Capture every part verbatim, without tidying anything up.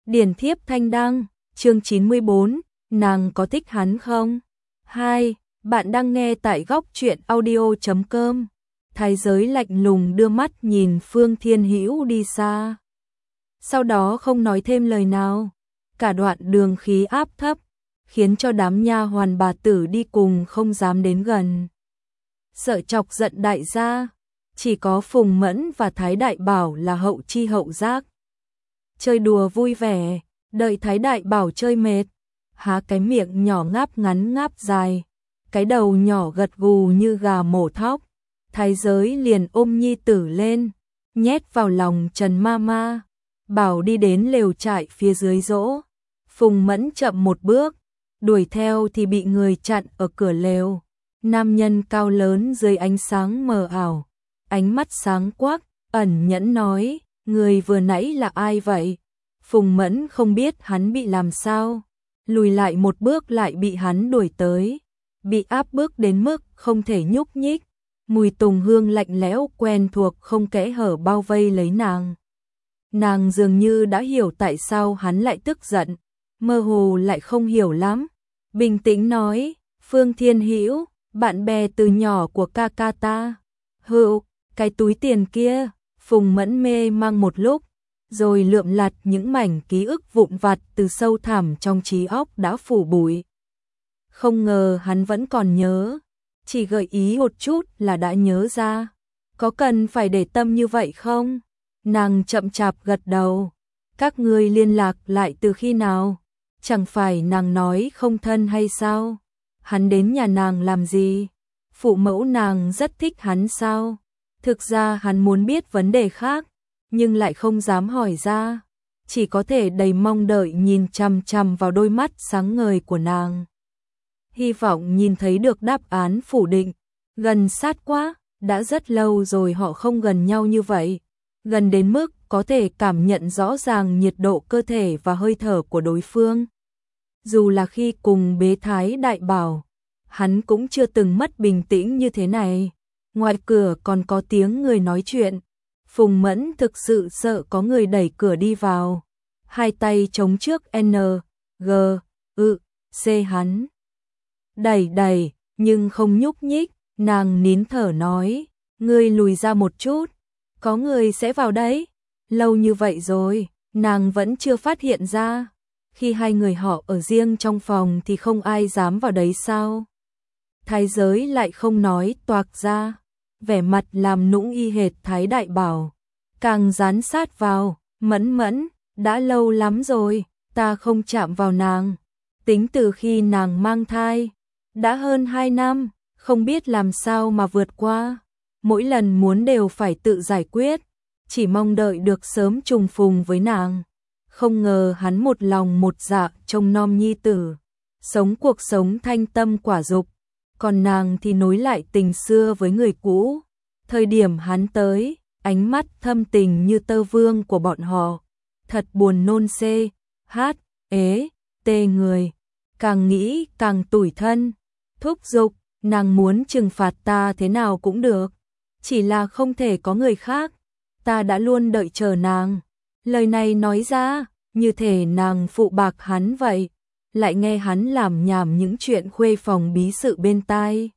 Điển thiếp thanh đăng, chương chín mươi bốn, nàng có thích hắn không? hai. Bạn đang nghe tại góc truyện audio chấm com. Thái giới lạnh lùng đưa mắt nhìn Phương Thiên Hữu đi xa. Sau đó không nói thêm lời nào. Cả đoạn đường khí áp thấp, khiến cho đám nha hoàn bà tử đi cùng không dám đến gần. Sợ chọc giận đại gia, chỉ có Phùng Mẫn và Thái Đại Bảo là hậu chi hậu giác. Chơi đùa vui vẻ, đợi Thái Đại Bảo chơi mệt, há cái miệng nhỏ ngáp ngắn ngáp dài, cái đầu nhỏ gật gù như gà mổ thóc. Thái giới liền ôm nhi tử lên, nhét vào lòng Trần Mama, bảo đi đến lều trại phía dưới dỗ. Phùng Mẫn chậm một bước, đuổi theo thì bị người chặn ở cửa lều. Nam nhân cao lớn dưới ánh sáng mờ ảo, ánh mắt sáng quắc, ẩn nhẫn nói, người vừa nãy là ai vậy? Phùng Mẫn không biết hắn bị làm sao, lùi lại một bước lại bị hắn đuổi tới, bị áp bức đến mức không thể nhúc nhích. Mùi tùng hương lạnh lẽo quen thuộc không kẽ hở bao vây lấy nàng. Nàng dường như đã hiểu tại sao hắn lại tức giận, mơ hồ lại không hiểu lắm. Bình tĩnh nói, Phương Thiên Hữu, bạn bè từ nhỏ của ca ca ta. Hữu, cái túi tiền kia. Phùng Mẫn mê mang một lúc, rồi lượm lặt những mảnh ký ức vụn vặt từ sâu thẳm trong trí óc đã phủ bụi. Không ngờ hắn vẫn còn nhớ, chỉ gợi ý một chút là đã nhớ ra. Có cần phải để tâm như vậy không? Nàng chậm chạp gật đầu. Các ngươi liên lạc lại từ khi nào? Chẳng phải nàng nói không thân hay sao? Hắn đến nhà nàng làm gì? Phụ mẫu nàng rất thích hắn sao? Thực ra hắn muốn biết vấn đề khác, nhưng lại không dám hỏi ra, chỉ có thể đầy mong đợi nhìn chằm chằm vào đôi mắt sáng ngời của nàng. Hy vọng nhìn thấy được đáp án phủ định. Gần sát quá, đã rất lâu rồi họ không gần nhau như vậy, gần đến mức có thể cảm nhận rõ ràng nhiệt độ cơ thể và hơi thở của đối phương. Dù là khi cùng bế Thái Đại Bảo, hắn cũng chưa từng mất bình tĩnh như thế này. Ngoài cửa còn có tiếng người nói chuyện. Phùng Mẫn thực sự sợ có người đẩy cửa đi vào. Hai tay chống trước N, G, ư, C hắn. Đẩy đẩy, nhưng không nhúc nhích. Nàng nín thở nói, ngươi lùi ra một chút, có người sẽ vào đấy. Lâu như vậy rồi, nàng vẫn chưa phát hiện ra. Khi hai người họ ở riêng trong phòng thì không ai dám vào đấy sao? Thái giới lại không nói toạc ra, vẻ mặt làm nũng y hệt Thái Đại Bảo, càng dán sát vào. Mẫn Mẫn, đã lâu lắm rồi, ta không chạm vào nàng. Tính từ khi nàng mang thai, đã hơn hai năm, không biết làm sao mà vượt qua. Mỗi lần muốn đều phải tự giải quyết, chỉ mong đợi được sớm trùng phùng với nàng. Không ngờ hắn một lòng một dạ trông nom nhi tử, sống cuộc sống thanh tâm quả dục. Còn nàng thì nối lại tình xưa với người cũ. Thời điểm hắn tới, ánh mắt thâm tình như tơ vương của bọn họ, thật buồn nôn xê, hát, ế, tê người. Càng nghĩ càng tủi thân, thúc giục, nàng muốn trừng phạt ta thế nào cũng được, chỉ là không thể có người khác, ta đã luôn đợi chờ nàng. Lời này nói ra, như thể nàng phụ bạc hắn vậy. Lại nghe hắn làm nhảm những chuyện khuê phòng bí sự bên tai.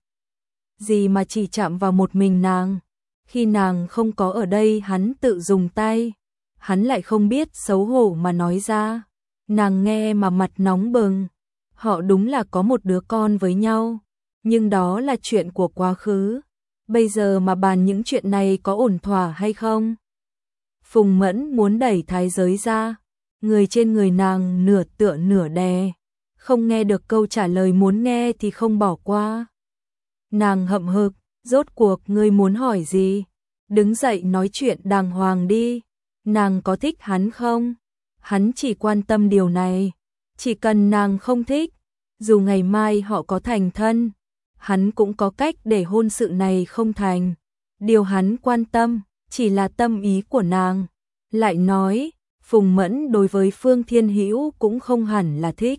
Gì mà chỉ chạm vào một mình nàng. Khi nàng không có ở đây hắn tự dùng tay. Hắn lại không biết xấu hổ mà nói ra. Nàng nghe mà mặt nóng bừng. Họ đúng là có một đứa con với nhau, nhưng đó là chuyện của quá khứ. Bây giờ mà bàn những chuyện này có ổn thỏa hay không? Phùng Mẫn muốn đẩy thái giới ra. Người trên người nàng nửa tựa nửa đè. Không nghe được câu trả lời muốn nghe thì không bỏ qua. Nàng hậm hực, rốt cuộc ngươi muốn hỏi gì? Đứng dậy nói chuyện đàng hoàng đi. Nàng có thích hắn không? Hắn chỉ quan tâm điều này. Chỉ cần nàng không thích, dù ngày mai họ có thành thân, hắn cũng có cách để hôn sự này không thành. Điều hắn quan tâm chỉ là tâm ý của nàng. Lại nói, Phùng Mẫn đối với Phương Thiên Hữu cũng không hẳn là thích.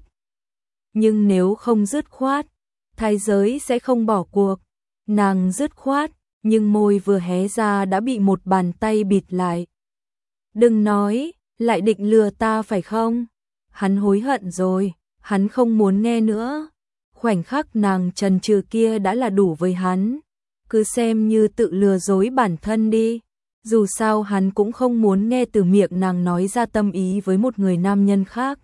Nhưng nếu không dứt khoát, thái giới sẽ không bỏ cuộc. Nàng dứt khoát, nhưng môi vừa hé ra đã bị một bàn tay bịt lại. Đừng nói, lại định lừa ta phải không? Hắn hối hận rồi, hắn không muốn nghe nữa. Khoảnh khắc nàng chần chừ kia đã là đủ với hắn. Cứ xem như tự lừa dối bản thân đi. Dù sao hắn cũng không muốn nghe từ miệng nàng nói ra tâm ý với một người nam nhân khác.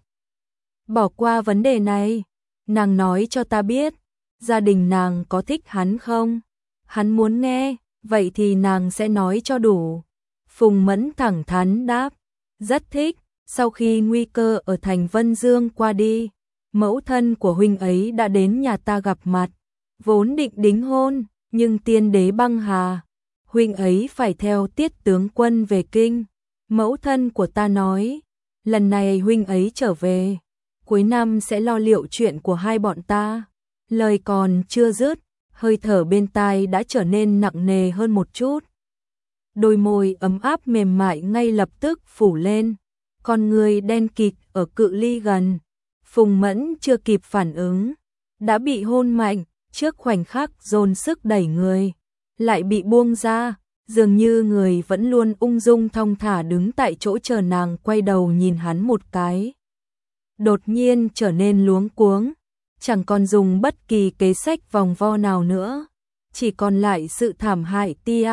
Bỏ qua vấn đề này, nàng nói cho ta biết, gia đình nàng có thích hắn không? Hắn muốn nghe, vậy thì nàng sẽ nói cho đủ. Phùng Mẫn thẳng thắn đáp, rất thích. Sau khi nguy cơ ở thành Vân Dương qua đi, mẫu thân của huynh ấy đã đến nhà ta gặp mặt, vốn định đính hôn, nhưng tiên đế băng hà, huynh ấy phải theo Tiết tướng quân về kinh. Mẫu thân của ta nói, lần này huynh ấy trở về, cuối năm sẽ lo liệu chuyện của hai bọn ta. Lời còn chưa dứt, hơi thở bên tai đã trở nên nặng nề hơn một chút. Đôi môi ấm áp mềm mại ngay lập tức phủ lên, con người đen kịt ở cự ly gần. Phùng Mẫn chưa kịp phản ứng, đã bị hôn mạnh, trước khoảnh khắc dồn sức đẩy người, lại bị buông ra, dường như người vẫn luôn ung dung thong thả đứng tại chỗ chờ nàng quay đầu nhìn hắn một cái. Đột nhiên trở nên luống cuống, chẳng còn dùng bất kỳ kế sách vòng vo nào nữa, chỉ còn lại sự thảm hại tia,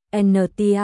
tia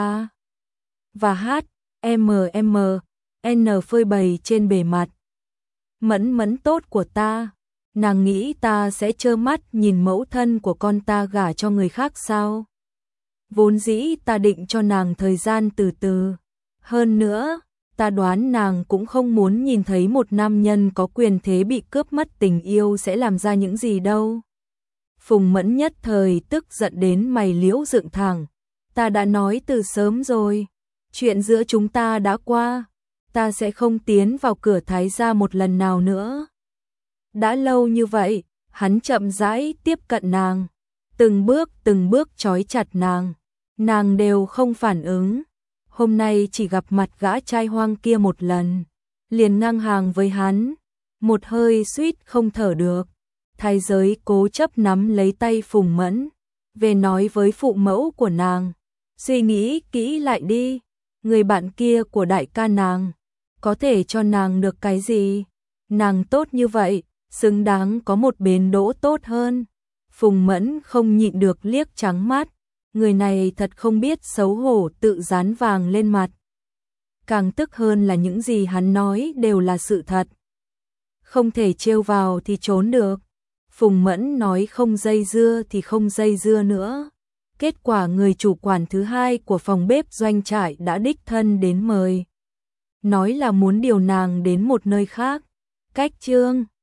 và h, m m, n phơi bày trên bề mặt. Mẫn Mẫn tốt của ta, nàng nghĩ ta sẽ trơ mắt nhìn mẫu thân của con ta gả cho người khác sao? Vốn dĩ ta định cho nàng thời gian từ từ. Hơn nữa, ta đoán nàng cũng không muốn nhìn thấy một nam nhân có quyền thế bị cướp mất tình yêu sẽ làm ra những gì đâu. Phùng Mẫn nhất thời tức giận đến mày liễu dựng thẳng. Ta đã nói từ sớm rồi, chuyện giữa chúng ta đã qua, ta sẽ không tiến vào cửa Thái gia một lần nào nữa. Đã lâu như vậy, hắn chậm rãi tiếp cận nàng, từng bước từng bước trói chặt nàng, nàng đều không phản ứng. Hôm nay chỉ gặp mặt gã trai hoang kia một lần, liền ngang hàng với hắn, một hơi suýt không thở được. Thái giới cố chấp nắm lấy tay Phùng Mẫn, về nói với phụ mẫu của nàng, suy nghĩ kỹ lại đi, người bạn kia của đại ca nàng, có thể cho nàng được cái gì? Nàng tốt như vậy, xứng đáng có một bến đỗ tốt hơn. Phùng Mẫn không nhịn được liếc trắng mắt, người này thật không biết xấu hổ, tự dán vàng lên mặt. Càng tức hơn là những gì hắn nói đều là sự thật. Không thể trêu vào thì trốn được. Phùng Mẫn nói không dây dưa thì không dây dưa nữa. Kết quả người chủ quản thứ hai của phòng bếp doanh trại đã đích thân đến mời. Nói là muốn điều nàng đến một nơi khác. Cách chương